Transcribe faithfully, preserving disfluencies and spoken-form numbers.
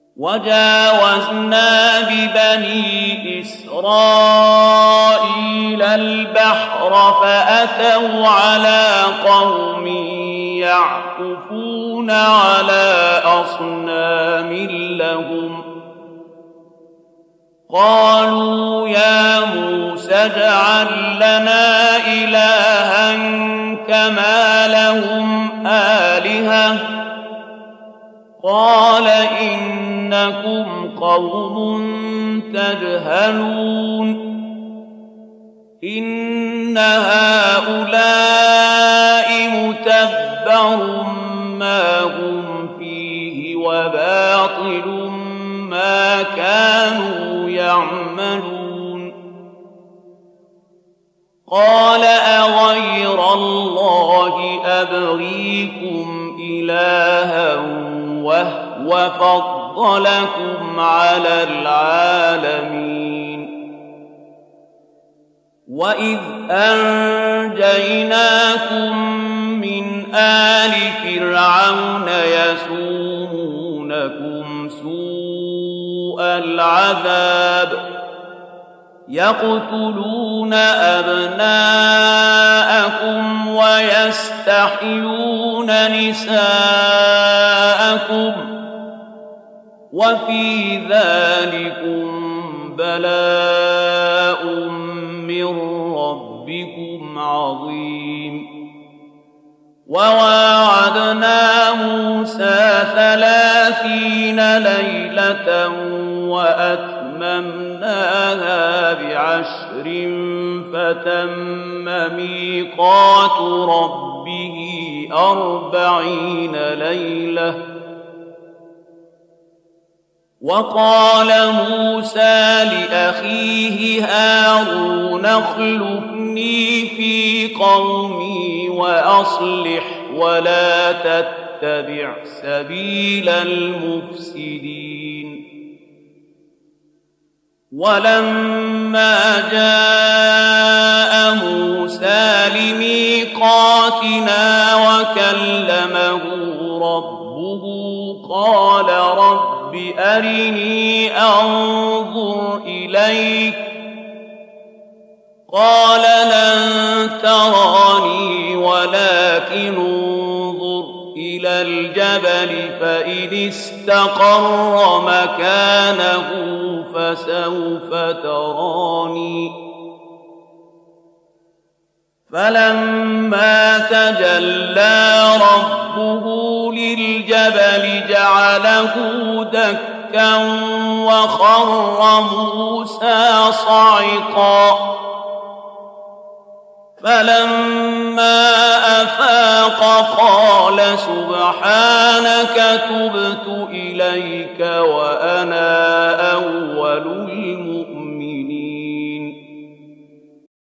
وجاوزنا ببني إسرائيل البحر فأتوا على قوم يعكفون على أصنام لهم قالوا يا موسى اجعل لنا إلها كما لهم آلهة قال إنكم قوم تجهلون إن هؤلاء متبر ما هم فيه وباطل ما كانوا يعملون قال أغير الله أبغيكم إلها وهو فضلكم على العالمين وإذ أنجيناكم من آل فرعون يسومونكم سوء العذاب يقتلون أبناءكم ويستحيون نساءكم وفي ذلكم بلاء من ربكم عظيم وواعدنا موسى ثلاثين ليلة وأتممناها بعشر فتم ميقات ربه أربعين ليلة وقال موسى لأخيه هارون اخلفني في قومي وأصلح ولا تتبع سبيل المفسدين ولما جاء موسى لميقاتنا وكلمه ربه قال رب أرني أنظر إليك قال لن تراني ولكن انظر إلى الجبل فإن استقر مكانه فسوف تراني فلما تجلى ربه للجبل جعله دكا وخر موسى صعقا فلما أفاق قال سبحانك تبت إليك وأنا أول المؤمنين